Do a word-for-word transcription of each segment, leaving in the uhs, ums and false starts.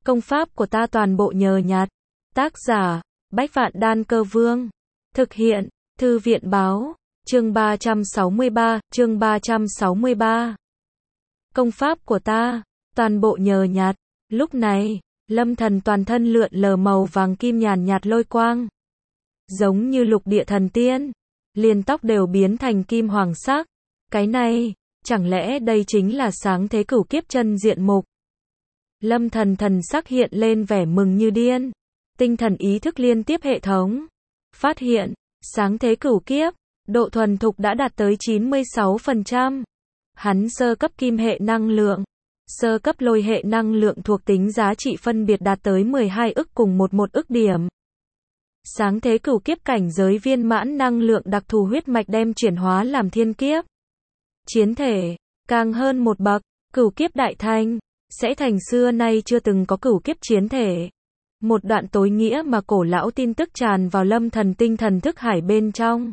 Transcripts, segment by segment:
Công pháp của ta toàn bộ nhờ nhặt. Tác giả, Bách Vạn Đan Cơ Vương. Thực hiện, Thư viện Báo. Chương ba trăm sáu mươi ba, chương ba trăm sáu mươi ba. Công pháp của ta, toàn bộ nhờ nhặt. Lúc này, Lâm Thần toàn thân lượn lờ màu vàng kim nhàn nhạt lôi quang. Giống như lục địa thần tiên, liền tóc đều biến thành kim hoàng sắc. Cái này, chẳng lẽ đây chính là sáng thế cửu kiếp chân diện mục? Lâm Thần thần sắc hiện lên vẻ mừng như điên. Tinh thần ý thức liên tiếp hệ thống. Phát hiện, sáng thế cửu kiếp, độ thuần thục đã đạt tới chín mươi sáu phần trăm. Hắn sơ cấp kim hệ năng lượng, sơ cấp lôi hệ năng lượng thuộc tính giá trị phân biệt đạt tới mười hai ức cùng một một ức điểm. Sáng thế cửu kiếp cảnh giới viên mãn năng lượng đặc thù huyết mạch đem chuyển hóa làm thiên kiếp. Chiến thể, càng hơn một bậc, cửu kiếp đại thành, sẽ thành xưa nay chưa từng có cửu kiếp chiến thể. Một đoạn tối nghĩa mà cổ lão tin tức tràn vào Lâm Thần tinh thần thức hải bên trong.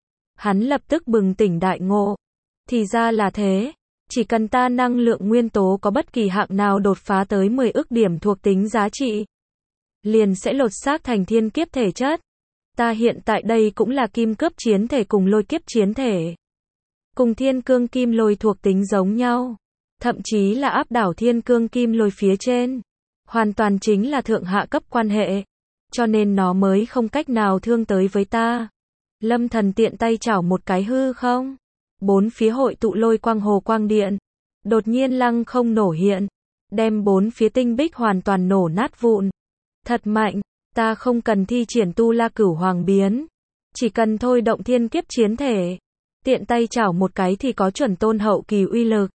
Hắn lập tức bừng tỉnh đại ngộ. Thì ra là thế, chỉ cần ta năng lượng nguyên tố có bất kỳ hạng nào đột phá tới mười ức điểm thuộc tính giá trị, liền sẽ lột xác thành thiên kiếp thể chất. Ta hiện tại đây cũng là kim cướp chiến thể cùng lôi kiếp chiến thể. Cùng thiên cương kim lôi thuộc tính giống nhau. Thậm chí là áp đảo thiên cương kim lôi phía trên. Hoàn toàn chính là thượng hạ cấp quan hệ. Cho nên nó mới không cách nào thương tới với ta. Lâm Thần tiện tay chảo một cái hư không. Bốn phía hội tụ lôi quang hồ quang điện. Đột nhiên lăng không nổ hiện. Đem bốn phía tinh bích hoàn toàn nổ nát vụn. Thật mạnh, ta không cần thi triển tu la cửu hoàng biến. Chỉ cần thôi động thiên kiếp chiến thể. Tiện tay chảo một cái thì có chuẩn tôn hậu kỳ uy lực.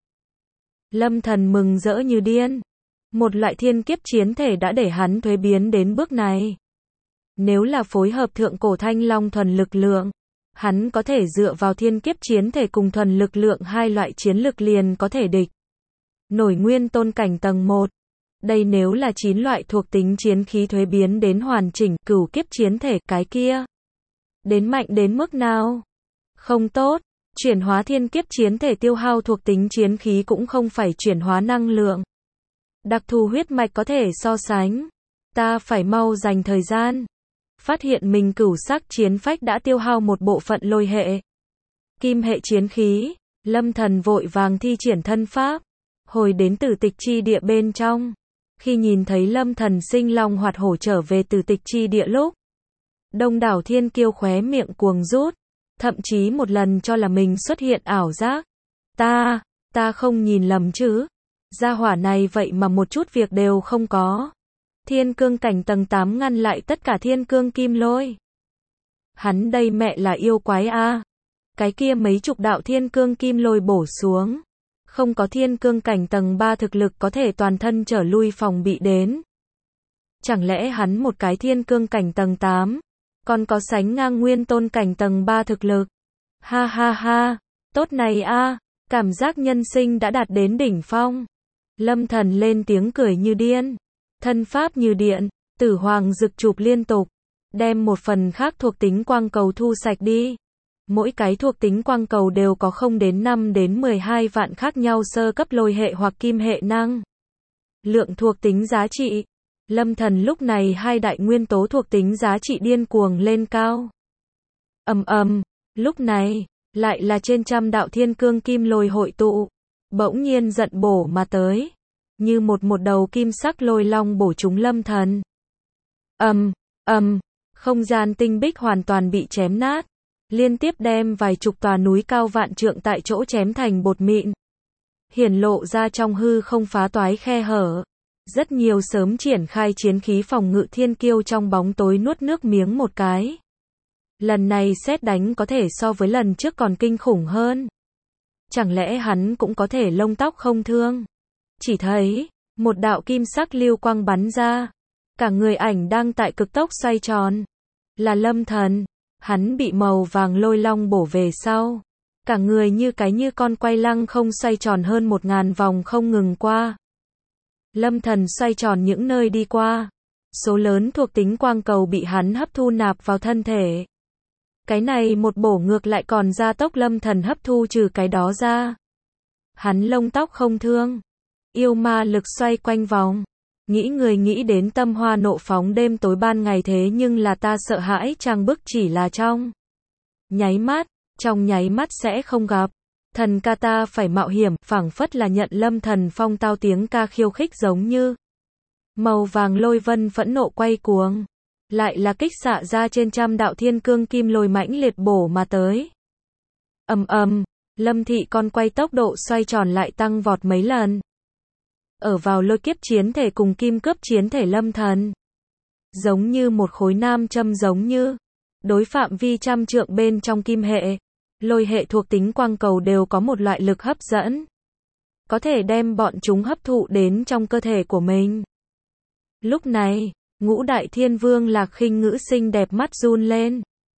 Lâm Thần mừng rỡ như điên. Một loại thiên kiếp chiến thể đã để hắn thuế biến đến bước này. Nếu là phối hợp thượng cổ thanh long thuần lực lượng, hắn có thể dựa vào thiên kiếp chiến thể cùng thuần lực lượng hai loại chiến lực liền có thể địch. Nổi nguyên tôn cảnh tầng một. Đây nếu là chín loại thuộc tính chiến khí thuế biến đến hoàn chỉnh cửu kiếp chiến thể cái kia. Đến mạnh đến mức nào? Không tốt, chuyển hóa thiên kiếp chiến thể tiêu hao thuộc tính chiến khí cũng không phải chuyển hóa năng lượng. Đặc thù huyết mạch có thể so sánh. Ta phải mau dành thời gian. Phát hiện mình cửu sắc chiến phách đã tiêu hao một bộ phận lôi hệ. Kim hệ chiến khí, Lâm Thần vội vàng thi triển thân pháp. Hồi đến Tử Tịch chi địa bên trong. Khi nhìn thấy Lâm Thần sinh long hoạt hổ trở về Tử Tịch chi địa lúc. Đông đảo thiên kiêu khóe miệng cuồng rút. Thậm chí một lần cho là mình xuất hiện ảo giác. Ta, ta không nhìn lầm chứ. Gia hỏa này vậy mà một chút việc đều không có. Thiên cương cảnh tầng tám ngăn lại tất cả thiên cương kim lôi. Hắn đây mẹ là yêu quái a. À. Cái kia mấy chục đạo thiên cương kim lôi bổ xuống. Không có thiên cương cảnh tầng ba thực lực có thể toàn thân trở lui phòng bị đến. Chẳng lẽ hắn một cái thiên cương cảnh tầng tám, còn có sánh ngang nguyên tôn cảnh tầng ba thực lực. Ha ha ha, tốt này a, à. Cảm giác nhân sinh đã đạt đến đỉnh phong. Lâm Thần lên tiếng cười như điên. Thân pháp như điện, tử hoàng rực chụp liên tục. Đem một phần khác thuộc tính quang cầu thu sạch đi. Mỗi cái thuộc tính quang cầu đều có không đến năm đến mười hai vạn khác nhau sơ cấp lôi hệ hoặc kim hệ năng. Lượng thuộc tính giá trị. Lâm Thần lúc này hai đại nguyên tố thuộc tính giá trị điên cuồng lên cao. Ầm ầm, lúc này, lại là trên trăm đạo thiên cương kim lôi hội tụ. Bỗng nhiên giận bổ mà tới. Như một một đầu kim sắc lôi long bổ trúng Lâm Thần. Ầm, ầm, không gian tinh bích hoàn toàn bị chém nát. Liên tiếp đem vài chục tòa núi cao vạn trượng tại chỗ chém thành bột mịn. Hiển lộ ra trong hư không phá toái khe hở. Rất nhiều sớm triển khai chiến khí phòng ngự thiên kiêu trong bóng tối nuốt nước miếng một cái. Lần này sét đánh có thể so với lần trước còn kinh khủng hơn. Chẳng lẽ hắn cũng có thể lông tóc không thương? Chỉ thấy, một đạo kim sắc lưu quang bắn ra. Cả người ảnh đang tại cực tốc xoay tròn. Là Lâm Thần. Hắn bị màu vàng lôi long bổ về sau. Cả người như cái như con quay lăng không xoay tròn hơn một ngàn vòng không ngừng qua. Lâm Thần xoay tròn những nơi đi qua. Số lớn thuộc tính quang cầu bị hắn hấp thu nạp vào thân thể. Cái này một bổ ngược lại còn gia tốc Lâm Thần hấp thu trừ cái đó ra. Hắn lông tóc không thương. Yêu ma lực xoay quanh vòng. Nghĩ người nghĩ đến tâm hoa nộ phóng đêm tối ban ngày thế nhưng là ta sợ hãi trang bức chỉ là trong nháy mắt, trong nháy mắt sẽ không gặp. Thần ca ta phải mạo hiểm, phảng phất là nhận Lâm Thần Phong tao tiếng ca khiêu khích giống như màu vàng lôi vân phẫn nộ quay cuồng, lại là kích xạ ra trên trăm đạo thiên cương kim lôi mãnh liệt bổ mà tới. Ầm ầm, Lâm Thị con quay tốc độ xoay tròn lại tăng vọt mấy lần. Ở vào lôi kiếp chiến thể cùng kim cướp chiến thể Lâm Thần, giống như một khối nam châm, giống như đối phạm vi trăm trượng bên trong kim hệ, lôi hệ thuộc tính quang cầu đều có một loại lực hấp dẫn, có thể đem bọn chúng hấp thụ đến trong cơ thể của mình. Lúc này, Ngũ Đại Thiên Vương Lạc Khinh Ngữ xinh đẹp mắt run lên.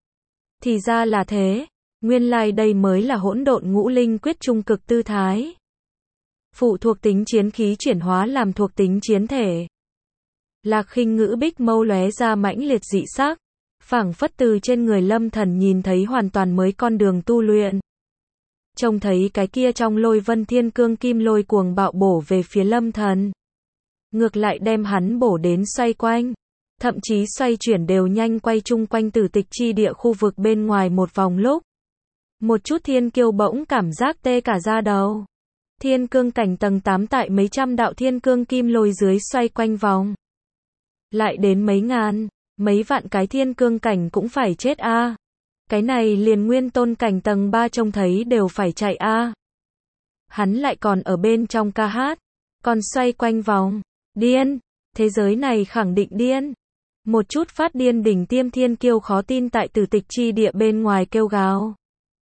Thì ra là thế, nguyên lai đây mới là hỗn độn ngũ linh quyết trung cực tư thái. Phụ thuộc tính chiến khí chuyển hóa làm thuộc tính chiến thể. Lạc Khinh Ngữ bích mâu lóe ra mãnh liệt dị sắc, phảng phất từ trên người Lâm Thần nhìn thấy hoàn toàn mới con đường tu luyện. Trông thấy cái kia trong lôi vân thiên cương kim lôi cuồng bạo bổ về phía Lâm Thần, ngược lại đem hắn bổ đến xoay quanh, thậm chí xoay chuyển đều nhanh quay chung quanh Tử Tịch chi địa khu vực bên ngoài một vòng lúc. Một chút thiên kiêu bỗng cảm giác tê cả da đầu. Thiên cương cảnh tầng tám tại mấy trăm đạo thiên cương kim lôi dưới xoay quanh vòng. Lại đến mấy ngàn, mấy vạn cái thiên cương cảnh cũng phải chết a. À. Cái này liền nguyên tôn cảnh tầng ba trông thấy đều phải chạy a. À. Hắn lại còn ở bên trong ca hát, còn xoay quanh vòng. Điên, thế giới này khẳng định điên. Một chút phát điên đỉnh tiêm thiên kiêu khó tin tại Tử Tịch chi địa bên ngoài kêu gào.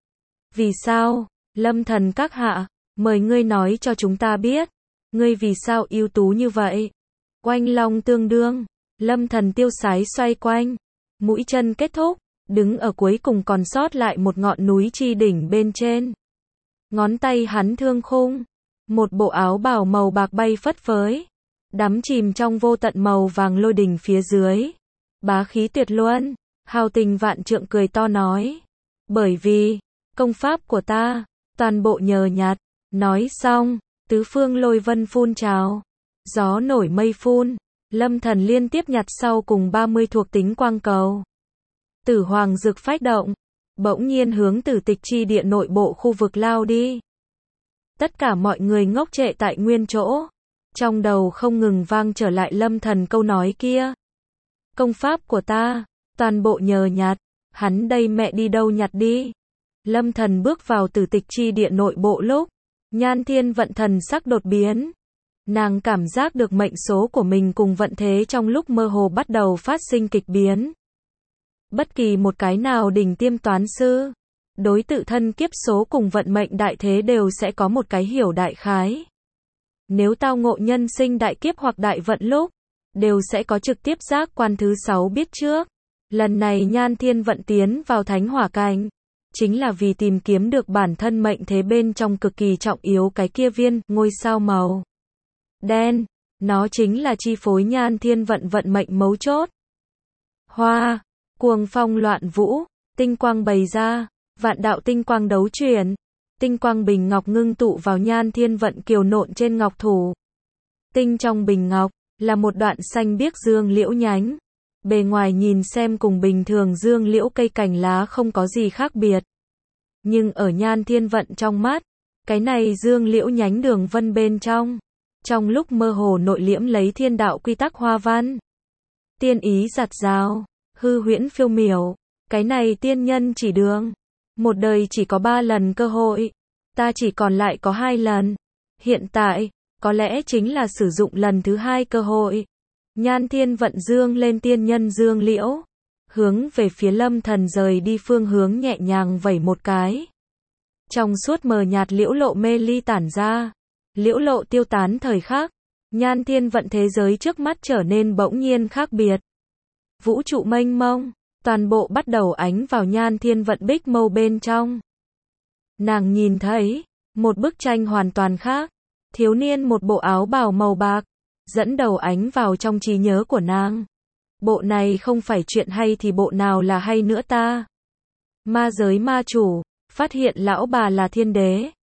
Vì sao, Lâm Thần các hạ, mời ngươi nói cho chúng ta biết, ngươi vì sao ưu tú như vậy? Oanh long tương đương, Lâm Thần tiêu sái xoay quanh, mũi chân kết thúc, đứng ở cuối cùng còn sót lại một ngọn núi chi đỉnh bên trên. Ngón tay hắn thương khung, một bộ áo bào màu bạc bay phất phới, đắm chìm trong vô tận màu vàng lôi đỉnh phía dưới. Bá khí tuyệt luân, hào tình vạn trượng cười to nói, bởi vì công pháp của ta, toàn bộ nhờ nhạt. Nói xong, tứ phương lôi vân phun trào, gió nổi mây phun, Lâm Thần liên tiếp nhặt sau cùng ba mươi thuộc tính quang cầu. Tử hoàng dược phách động, bỗng nhiên hướng Tử Tịch chi địa nội bộ khu vực lao đi. Tất cả mọi người ngốc trệ tại nguyên chỗ, trong đầu không ngừng vang trở lại Lâm Thần câu nói kia. Công pháp của ta, toàn bộ nhờ nhặt, hắn đây mẹ đi đâu nhặt đi. Lâm Thần bước vào Tử Tịch chi địa nội bộ lúc, Nhan Thiên Vận thần sắc đột biến. Nàng cảm giác được mệnh số của mình cùng vận thế trong lúc mơ hồ bắt đầu phát sinh kịch biến. Bất kỳ một cái nào đỉnh tiêm toán sư, đối tự thân kiếp số cùng vận mệnh đại thế đều sẽ có một cái hiểu đại khái. Nếu tao ngộ nhân sinh đại kiếp hoặc đại vận lúc, đều sẽ có trực tiếp giác quan thứ sáu biết trước. Lần này Nhan Thiên Vận tiến vào thánh hỏa cảnh, chính là vì tìm kiếm được bản thân mệnh thế bên trong cực kỳ trọng yếu cái kia viên ngôi sao màu đen, nó chính là chi phối Nhan Thiên Vận vận mệnh mấu chốt. Hoa, cuồng phong loạn vũ, tinh quang bày ra, vạn đạo tinh quang đấu chuyển, tinh quang bình ngọc ngưng tụ vào Nhan Thiên Vận kiều nộn trên ngọc thủ. Tinh trong bình ngọc là một đoạn xanh biếc dương liễu nhánh. Bề ngoài nhìn xem cùng bình thường dương liễu cây cành lá không có gì khác biệt. Nhưng ở Nhan Thiên Vận trong mắt, cái này dương liễu nhánh đường vân bên trong, trong lúc mơ hồ nội liễm lấy thiên đạo quy tắc hoa văn. Tiên ý giặt rào, hư huyễn phiêu miểu, cái này tiên nhân chỉ đường. Một đời chỉ có ba lần cơ hội, ta chỉ còn lại có hai lần. Hiện tại, có lẽ chính là sử dụng lần thứ hai cơ hội. Nhan Thiên Vận dương lên tiên nhân dương liễu, hướng về phía Lâm Thần rời đi phương hướng nhẹ nhàng vẩy một cái. Trong suốt mờ nhạt liễu lộ mê ly tản ra, liễu lộ tiêu tán thời khắc, Nhan Thiên Vận thế giới trước mắt trở nên bỗng nhiên khác biệt. Vũ trụ mênh mông, toàn bộ bắt đầu ánh vào Nhan Thiên Vận bích mâu bên trong. Nàng nhìn thấy một bức tranh hoàn toàn khác, thiếu niên một bộ áo bào màu bạc, dẫn đầu ánh vào trong trí nhớ của nàng. Bộ này không phải chuyện hay thì bộ nào là hay nữa ta? Ma giới ma chủ, phát hiện lão bà là thiên đế.